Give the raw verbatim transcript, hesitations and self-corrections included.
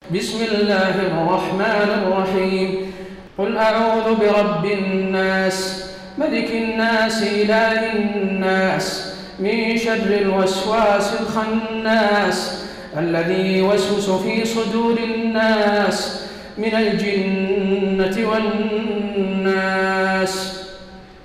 بسم الله الرحمن الرحيم قل أعوذ برب الناس ملك الناس إله الناس من شر الوسواس الخناس الذي يوسوس في صدور الناس من الجنة والناس.